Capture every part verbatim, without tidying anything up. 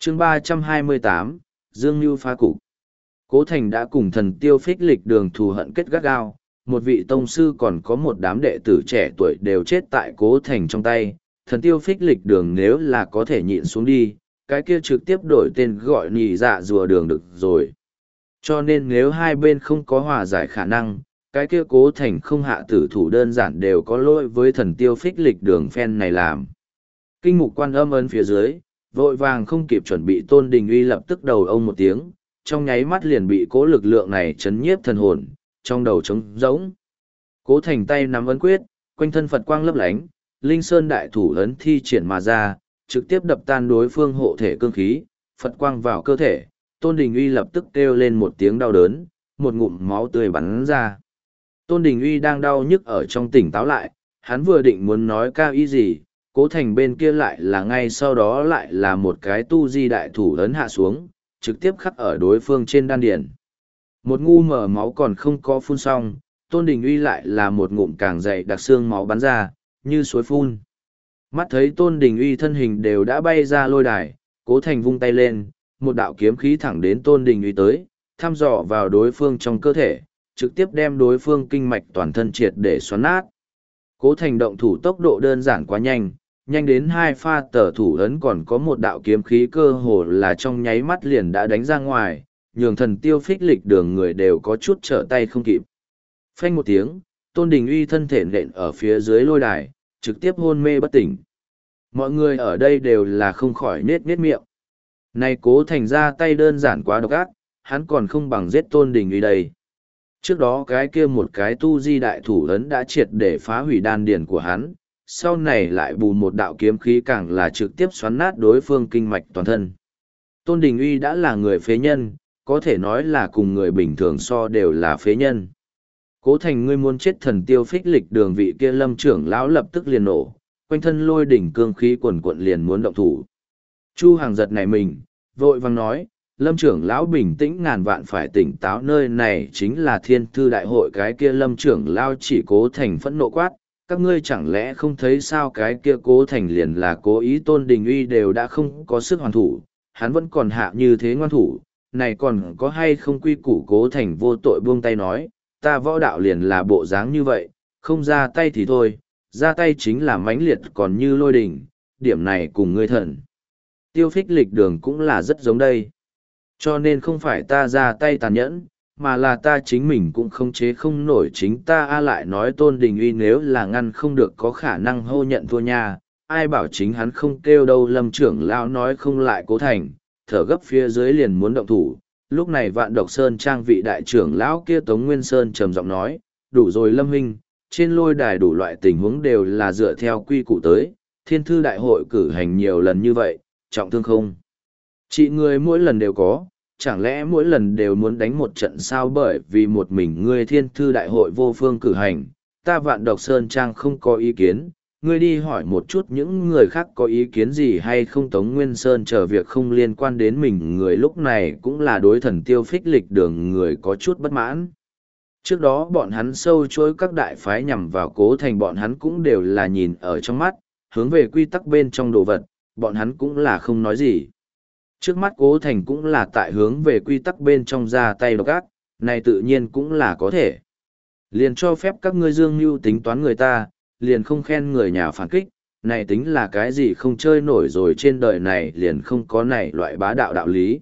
chương ba trăm hai mươi tám, Dương Nhu phá cục. Cố Thành đã cùng thần tiêu phích lịch đường thù hận kết gắt gao, một vị tông sư còn có một đám đệ tử trẻ tuổi đều chết tại Cố Thành trong tay. Thần tiêu phích lịch đường nếu là có thể nhịn xuống đi, cái kia trực tiếp đổi tên gọi nhị dạ rùa đường được rồi. Cho nên nếu hai bên không có hòa giải khả năng, cái kia Cố Thành không hạ tử thủ đơn giản đều có lỗi với thần tiêu phích lịch đường phen này làm. Kinh mục quan âm ấn phía dưới, vội vàng không kịp chuẩn bị Tôn Đình Uy lập tức đầu ông một tiếng, trong nháy mắt liền bị cố lực lượng này chấn nhiếp thần hồn, trong đầu trống rỗng. Cố Thành tay nắm ấn quyết, quanh thân Phật quang lấp lánh, Linh Sơn đại thủ ấn thi triển mà ra, trực tiếp đập tan đối phương hộ thể cương khí, Phật quang vào cơ thể, Tôn Đình Uy lập tức kêu lên một tiếng đau đớn, một ngụm máu tươi bắn ra. Tôn Đình Uy đang đau nhức ở trong tỉnh táo lại, hắn vừa định muốn nói cao ý gì, Cố Thành bên kia lại là ngay sau đó lại là một cái tu di đại thủ ấn hạ xuống, trực tiếp khắc ở đối phương trên đan điền. Một ngu mở máu còn không có phun xong, Tôn Đình Uy lại là một ngụm càng dày đặc xương máu bắn ra, như suối phun. Mắt thấy Tôn Đình Uy thân hình đều đã bay ra lôi đài, Cố Thành vung tay lên, một đạo kiếm khí thẳng đến Tôn Đình Uy tới, thăm dò vào đối phương trong cơ thể, trực tiếp đem đối phương kinh mạch toàn thân triệt để xoắn nát. Cố Thành động thủ tốc độ đơn giản quá nhanh, nhanh đến hai pha tờ thủ ấn còn có một đạo kiếm khí cơ hồ là trong nháy mắt liền đã đánh ra ngoài, nhường thần tiêu phích lịch đường người đều có chút trở tay không kịp. Phanh một tiếng, Tôn Đình Uy thân thể nện ở phía dưới lôi đài, trực tiếp hôn mê bất tỉnh. Mọi người ở đây đều là không khỏi nết nết miệng. Này Cố Thành ra tay đơn giản quá độc ác, hắn còn không bằng giết Tôn Đình Uy đây. Trước đó cái kia một cái tu di đại thủ ấn đã triệt để phá hủy đan điền của hắn, sau này lại bù một đạo kiếm khí càng là trực tiếp xoắn nát đối phương kinh mạch toàn thân. Tôn Đình Uy đã là người phế nhân, có thể nói là cùng người bình thường so đều là phế nhân. Cố Thành ngươi muốn chết thần tiêu phích lịch đường vị kia lâm trưởng lão lập tức liền nổ, quanh thân lôi đỉnh cương khí quần quận liền muốn động thủ. Chu Hàng giật này mình, vội vang nói, lâm trưởng lão bình tĩnh ngàn vạn phải tỉnh táo, nơi này chính là thiên thư đại hội. Cái kia lâm trưởng lão chỉ Cố Thành phẫn nộ quát, các ngươi chẳng lẽ không thấy sao cái kia Cố Thành liền là cố ý. Tôn Đình Uy đều đã không có sức hoàn thủ, hắn vẫn còn hạ như thế ngoan thủ, này còn có hay không quy củ. Cố Thành vô tội buông tay nói, ta võ đạo liền là bộ dáng như vậy, không ra tay thì thôi, ra tay chính là mãnh liệt còn như lôi đình, điểm này cùng ngươi thần tiêu phích lịch đường cũng là rất giống đây. Cho nên không phải ta ra tay tàn nhẫn, mà là ta chính mình cũng không chế không nổi chính ta. A lại nói Tôn Đình Uy nếu là ngăn không được có khả năng hô nhận thua nha, ai bảo chính hắn không kêu đâu. Lâm trưởng lão nói không lại Cố Thành, thở gấp phía dưới liền muốn động thủ. Lúc này Vạn Độc Sơn trang vị đại trưởng lão kia Tống Nguyên Sơn trầm giọng nói, đủ rồi Lâm huynh, trên lôi đài đủ loại tình huống đều là dựa theo quy củ tới, thiên thư đại hội cử hành nhiều lần như vậy, trọng thương không? Chị người mỗi lần đều có, chẳng lẽ mỗi lần đều muốn đánh một trận sao? Bởi vì một mình ngươi thiên thư đại hội vô phương cử hành, ta Vạn Độc Sơn trang không có ý kiến, ngươi đi hỏi một chút những người khác có ý kiến gì hay không. Tống Nguyên Sơn chờ việc không liên quan đến mình người lúc này cũng là đối thần tiêu phích lịch đường người có chút bất mãn. Trước đó bọn hắn sâu chối các đại phái nhằm vào Cố Thành, bọn hắn cũng đều là nhìn ở trong mắt, hướng về quy tắc bên trong đồ vật, bọn hắn cũng là không nói gì. Trước mắt Cố Thành cũng là tại hướng về quy tắc bên trong ra tay độc ác, này tự nhiên cũng là có thể. Liền cho phép các ngươi dương mưu tính toán người ta, liền không khen người nhà phản kích, này tính là cái gì? Không chơi nổi rồi, trên đời này liền không có này loại bá đạo đạo lý.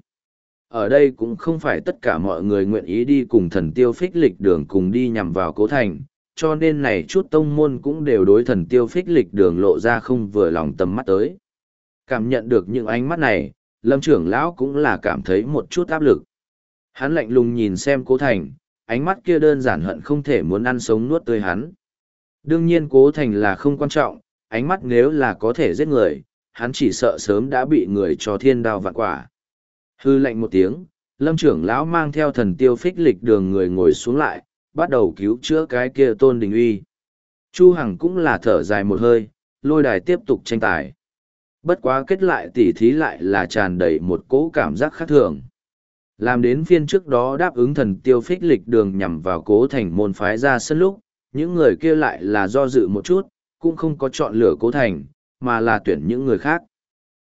Ở đây cũng không phải tất cả mọi người nguyện ý đi cùng thần tiêu phích lịch đường cùng đi nhằm vào Cố Thành, cho nên này chút tông môn cũng đều đối thần tiêu phích lịch đường lộ ra không vừa lòng tầm mắt tới. Cảm nhận được những ánh mắt này, Lâm trưởng lão cũng là cảm thấy một chút áp lực. Hắn lạnh lùng nhìn xem Cố Thành, ánh mắt kia đơn giản hận không thể muốn ăn sống nuốt tươi hắn. Đương nhiên Cố Thành là không quan trọng, ánh mắt nếu là có thể giết người, hắn chỉ sợ sớm đã bị người cho thiên đao vạn quả. Hư lạnh một tiếng, Lâm trưởng lão mang theo thần tiêu phích lịch đường người ngồi xuống lại, bắt đầu cứu chữa cái kia Tôn Đình Uy. Chu Hằng cũng là thở dài một hơi, lôi đài tiếp tục tranh tài. Bất quá kết lại tỉ thí lại là tràn đầy một cỗ cảm giác khác thường. Làm đến phiên trước đó đáp ứng thần tiêu phích lịch đường nhằm vào Cố Thành môn phái ra sân lúc, những người kia lại là do dự một chút, cũng không có chọn lựa Cố Thành, mà là tuyển những người khác.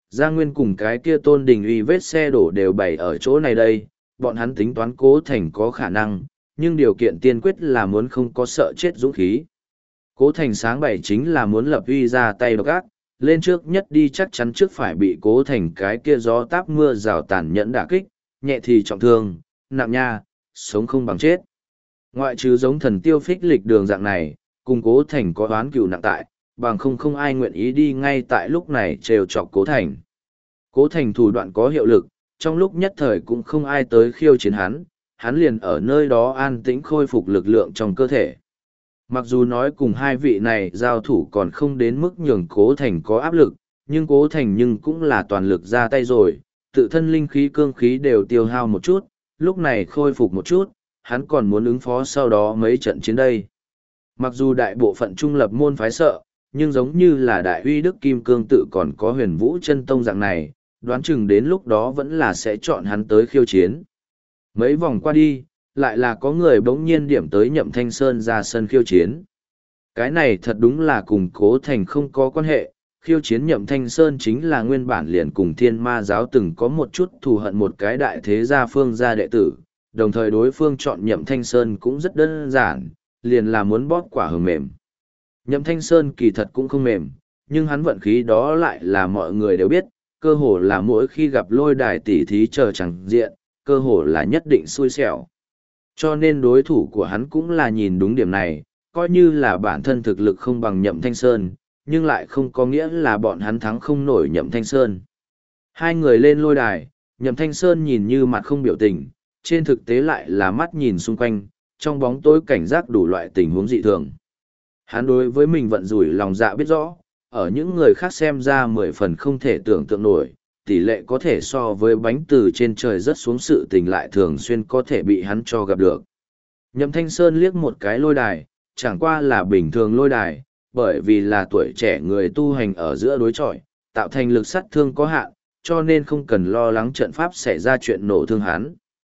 Gia Nguyên cùng cái kia Tôn Đình Uy vết xe đổ đều bày ở chỗ này đây, bọn hắn tính toán Cố Thành có khả năng, nhưng điều kiện tiên quyết là muốn không có sợ chết dũng khí. Cố Thành sáng bày chính là muốn lập uy ra tay độc ác, lên trước nhất đi chắc chắn trước phải bị Cố Thành cái kia gió táp mưa rào tàn nhẫn đả kích, nhẹ thì trọng thương, nặng nha, sống không bằng chết. Ngoại trừ giống thần tiêu phích lịch đường dạng này, cùng Cố Thành có oán cừu nặng tại, bằng không không ai nguyện ý đi ngay tại lúc này trêu chọc Cố Thành. Cố Thành thủ đoạn có hiệu lực, trong lúc nhất thời cũng không ai tới khiêu chiến hắn, hắn liền ở nơi đó an tĩnh khôi phục lực lượng trong cơ thể. Mặc dù nói cùng hai vị này giao thủ còn không đến mức nhường Cố Thành có áp lực, nhưng Cố Thành nhưng cũng là toàn lực ra tay rồi, tự thân linh khí cương khí đều tiêu hao một chút, lúc này khôi phục một chút, hắn còn muốn ứng phó sau đó mấy trận chiến đây. Mặc dù đại bộ phận trung lập môn phái sợ, nhưng giống như là đại uy đức kim cương tự còn có huyền vũ chân tông dạng này, đoán chừng đến lúc đó vẫn là sẽ chọn hắn tới khiêu chiến. Mấy vòng qua đi, lại là có người bỗng nhiên điểm tới Nhậm Thanh Sơn ra sân khiêu chiến. Cái này thật đúng là cùng Cố Thành không có quan hệ, khiêu chiến Nhậm Thanh Sơn chính là nguyên bản liền cùng Thiên Ma giáo từng có một chút thù hận một cái đại thế gia phương gia đệ tử, đồng thời đối phương chọn Nhậm Thanh Sơn cũng rất đơn giản, liền là muốn bóp quả hờ mềm. Nhậm Thanh Sơn kỳ thật cũng không mềm, nhưng hắn vận khí đó lại là mọi người đều biết, cơ hồ là mỗi khi gặp lôi đài tỉ thí chờ chẳng diện, cơ hồ là nhất định xui xẻo. Cho nên đối thủ của hắn cũng là nhìn đúng điểm này, coi như là bản thân thực lực không bằng Nhậm Thanh Sơn, nhưng lại không có nghĩa là bọn hắn thắng không nổi Nhậm Thanh Sơn. Hai người lên lôi đài, Nhậm Thanh Sơn nhìn như mặt không biểu tình, trên thực tế lại là mắt nhìn xung quanh, trong bóng tối cảnh giác đủ loại tình huống dị thường. Hắn đối với mình vận rủi lòng dạ biết rõ, ở những người khác xem ra mười phần không thể tưởng tượng nổi, tỷ lệ có thể so với bánh từ trên trời rớt xuống sự tình lại thường xuyên có thể bị hắn cho gặp được. Nhậm Thanh Sơn liếc một cái lôi đài, chẳng qua là bình thường lôi đài, bởi vì là tuổi trẻ người tu hành ở giữa đối chọi, tạo thành lực sát thương có hạn, cho nên không cần lo lắng trận pháp xảy ra chuyện nổ thương hắn.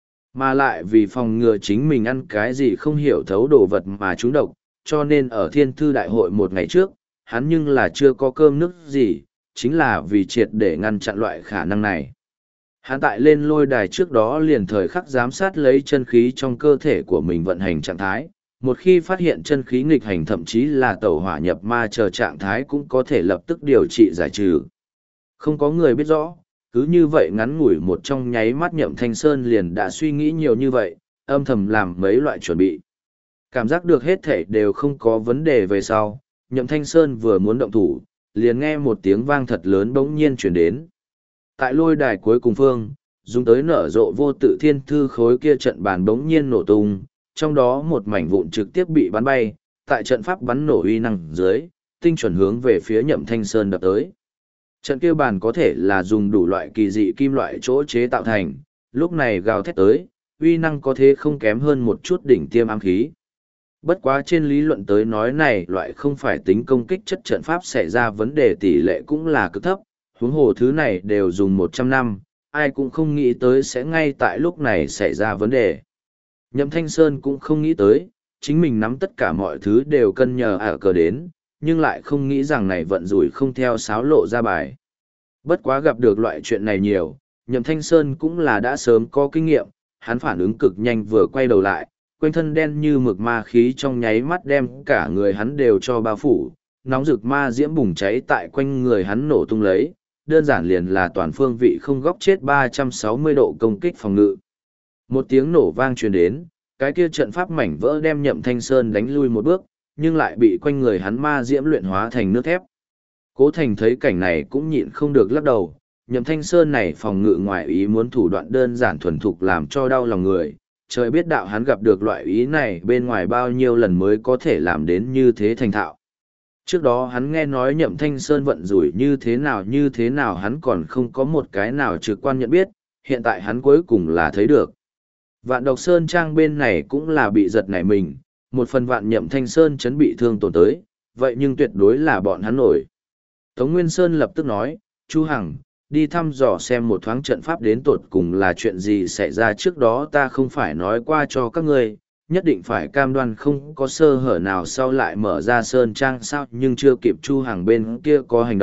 Mà lại vì phòng ngừa chính mình ăn cái gì không hiểu thấu đồ vật mà trúng độc, cho nên ở Thiên Thư Đại hội một ngày trước, hắn nhưng là chưa có cơm nước gì, chính là vì triệt để ngăn chặn loại khả năng này. Hắn tại lên lôi đài trước đó liền thời khắc giám sát lấy chân khí trong cơ thể của mình vận hành trạng thái, một khi phát hiện chân khí nghịch hành thậm chí là tẩu hỏa nhập ma chờ trạng thái cũng có thể lập tức điều trị giải trừ. Không có người biết rõ, cứ như vậy ngắn ngủi một trong nháy mắt Nhậm Thanh Sơn liền đã suy nghĩ nhiều như vậy, âm thầm làm mấy loại chuẩn bị. Cảm giác được hết thể đều không có vấn đề về sau, Nhậm Thanh Sơn vừa muốn động thủ, liền nghe một tiếng vang thật lớn bỗng nhiên chuyển đến. Tại lôi đài cuối cùng phương, dùng tới nở rộ vô tự thiên thư khối kia trận bàn bỗng nhiên nổ tung, trong đó một mảnh vụn trực tiếp bị bắn bay, tại trận pháp bắn nổ uy năng dưới, tinh chuẩn hướng về phía Nhậm Thanh Sơn đập tới. Trận kia bàn có thể là dùng đủ loại kỳ dị kim loại chỗ chế tạo thành, lúc này gào thét tới, uy năng có thế không kém hơn một chút đỉnh tiêm ám khí. Bất quá trên lý luận tới nói này loại không phải tính công kích chất trận pháp xảy ra vấn đề tỷ lệ cũng là cực thấp, huống hồ thứ này đều dùng một trăm năm, ai cũng không nghĩ tới sẽ ngay tại lúc này xảy ra vấn đề. Nhậm Thanh Sơn cũng không nghĩ tới, chính mình nắm tất cả mọi thứ đều cân nhờ ả cờ đến, nhưng lại không nghĩ rằng này vận rủi không theo sáo lộ ra bài. Bất quá gặp được loại chuyện này nhiều, Nhậm Thanh Sơn cũng là đã sớm có kinh nghiệm, hắn phản ứng cực nhanh vừa quay đầu lại, quanh thân đen như mực ma khí trong nháy mắt đem cả người hắn đều cho bao phủ, nóng rực ma diễm bùng cháy tại quanh người hắn nổ tung lấy, đơn giản liền là toàn phương vị không góc chết ba trăm sáu mươi độ công kích phòng ngự. Một tiếng nổ vang truyền đến, cái kia trận pháp mảnh vỡ đem Nhậm Thanh Sơn đánh lui một bước, nhưng lại bị quanh người hắn ma diễm luyện hóa thành nước thép. Cố Thành thấy cảnh này cũng nhịn không được lắc đầu, Nhậm Thanh Sơn này phòng ngự ngoại ý muốn thủ đoạn đơn giản thuần thục làm cho đau lòng người, trời biết đạo hắn gặp được loại ý này bên ngoài bao nhiêu lần mới có thể làm đến như thế thành thạo. Trước đó hắn nghe nói Nhậm Thanh Sơn vận rủi như thế nào như thế nào hắn còn không có một cái nào trực quan nhận biết, hiện tại hắn cuối cùng là thấy được. Vạn Độc Sơn Trang bên này cũng là bị giật nảy mình, một phần vạn Nhậm Thanh Sơn chấn bị thương tổn tới, vậy nhưng tuyệt đối là bọn hắn nổi. Tống Nguyên Sơn lập tức nói, Chu Hằng, đi thăm dò xem một thoáng trận pháp đến tột cùng là chuyện gì xảy ra trước đó ta không phải nói qua cho các ngươi, nhất định phải cam đoan không có sơ hở nào sau lại mở ra Sơn Trang sao nhưng chưa kịp Chu Hằng bên kia có hành động,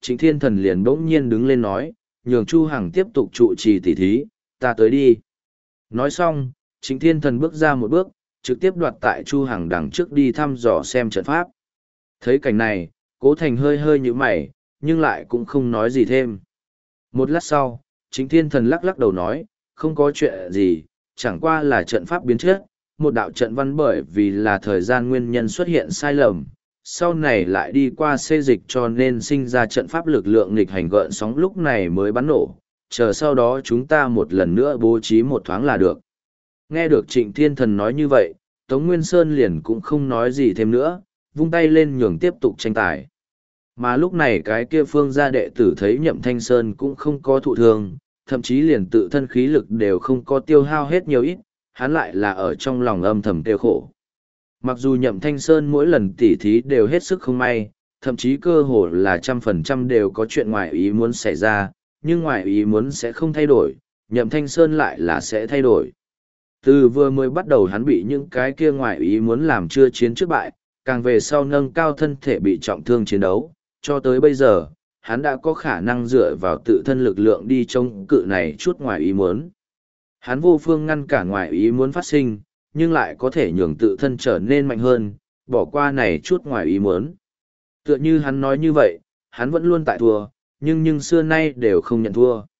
Trịnh Thiên Thần liền bỗng nhiên đứng lên nói, nhường Chu Hằng tiếp tục trụ trì tỉ thí, ta tới đi. Nói xong, Trịnh Thiên Thần bước ra một bước, trực tiếp đoạt tại Chu Hằng đằng trước đi thăm dò xem trận pháp. Thấy cảnh này, Cố Thành hơi hơi như mày, nhưng lại cũng không nói gì thêm. Một lát sau, Trịnh Thiên Thần lắc lắc đầu nói, không có chuyện gì, chẳng qua là trận pháp biến chất, một đạo trận văn bởi vì là thời gian nguyên nhân xuất hiện sai lầm, sau này lại đi qua xê dịch cho nên sinh ra trận pháp lực lượng nghịch hành gợn sóng lúc này mới bắn nổ, chờ sau đó chúng ta một lần nữa bố trí một thoáng là được. Nghe được Trịnh Thiên Thần nói như vậy, Tống Nguyên Sơn liền cũng không nói gì thêm nữa, vung tay lên nhường tiếp tục tranh tài. Mà lúc này cái kia phương gia đệ tử thấy Nhậm Thanh Sơn cũng không có thụ thương, thậm chí liền tự thân khí lực đều không có tiêu hao hết nhiều ít, hắn lại là ở trong lòng âm thầm tiêu khổ. Mặc dù Nhậm Thanh Sơn mỗi lần tỉ thí đều hết sức không may, thậm chí cơ hồ là trăm phần trăm đều có chuyện ngoài ý muốn xảy ra, nhưng ngoài ý muốn sẽ không thay đổi, Nhậm Thanh Sơn lại là sẽ thay đổi. Từ vừa mới bắt đầu hắn bị những cái kia ngoài ý muốn làm chưa chiến trước bại, càng về sau nâng cao thân thể bị trọng thương chiến đấu, cho tới bây giờ, hắn đã có khả năng dựa vào tự thân lực lượng đi chống cự này chút ngoài ý muốn. Hắn vô phương ngăn cả ngoài ý muốn phát sinh, nhưng lại có thể nhường tự thân trở nên mạnh hơn, bỏ qua này chút ngoài ý muốn. Tựa như hắn nói như vậy, hắn vẫn luôn tại thua, nhưng nhưng xưa nay đều không nhận thua.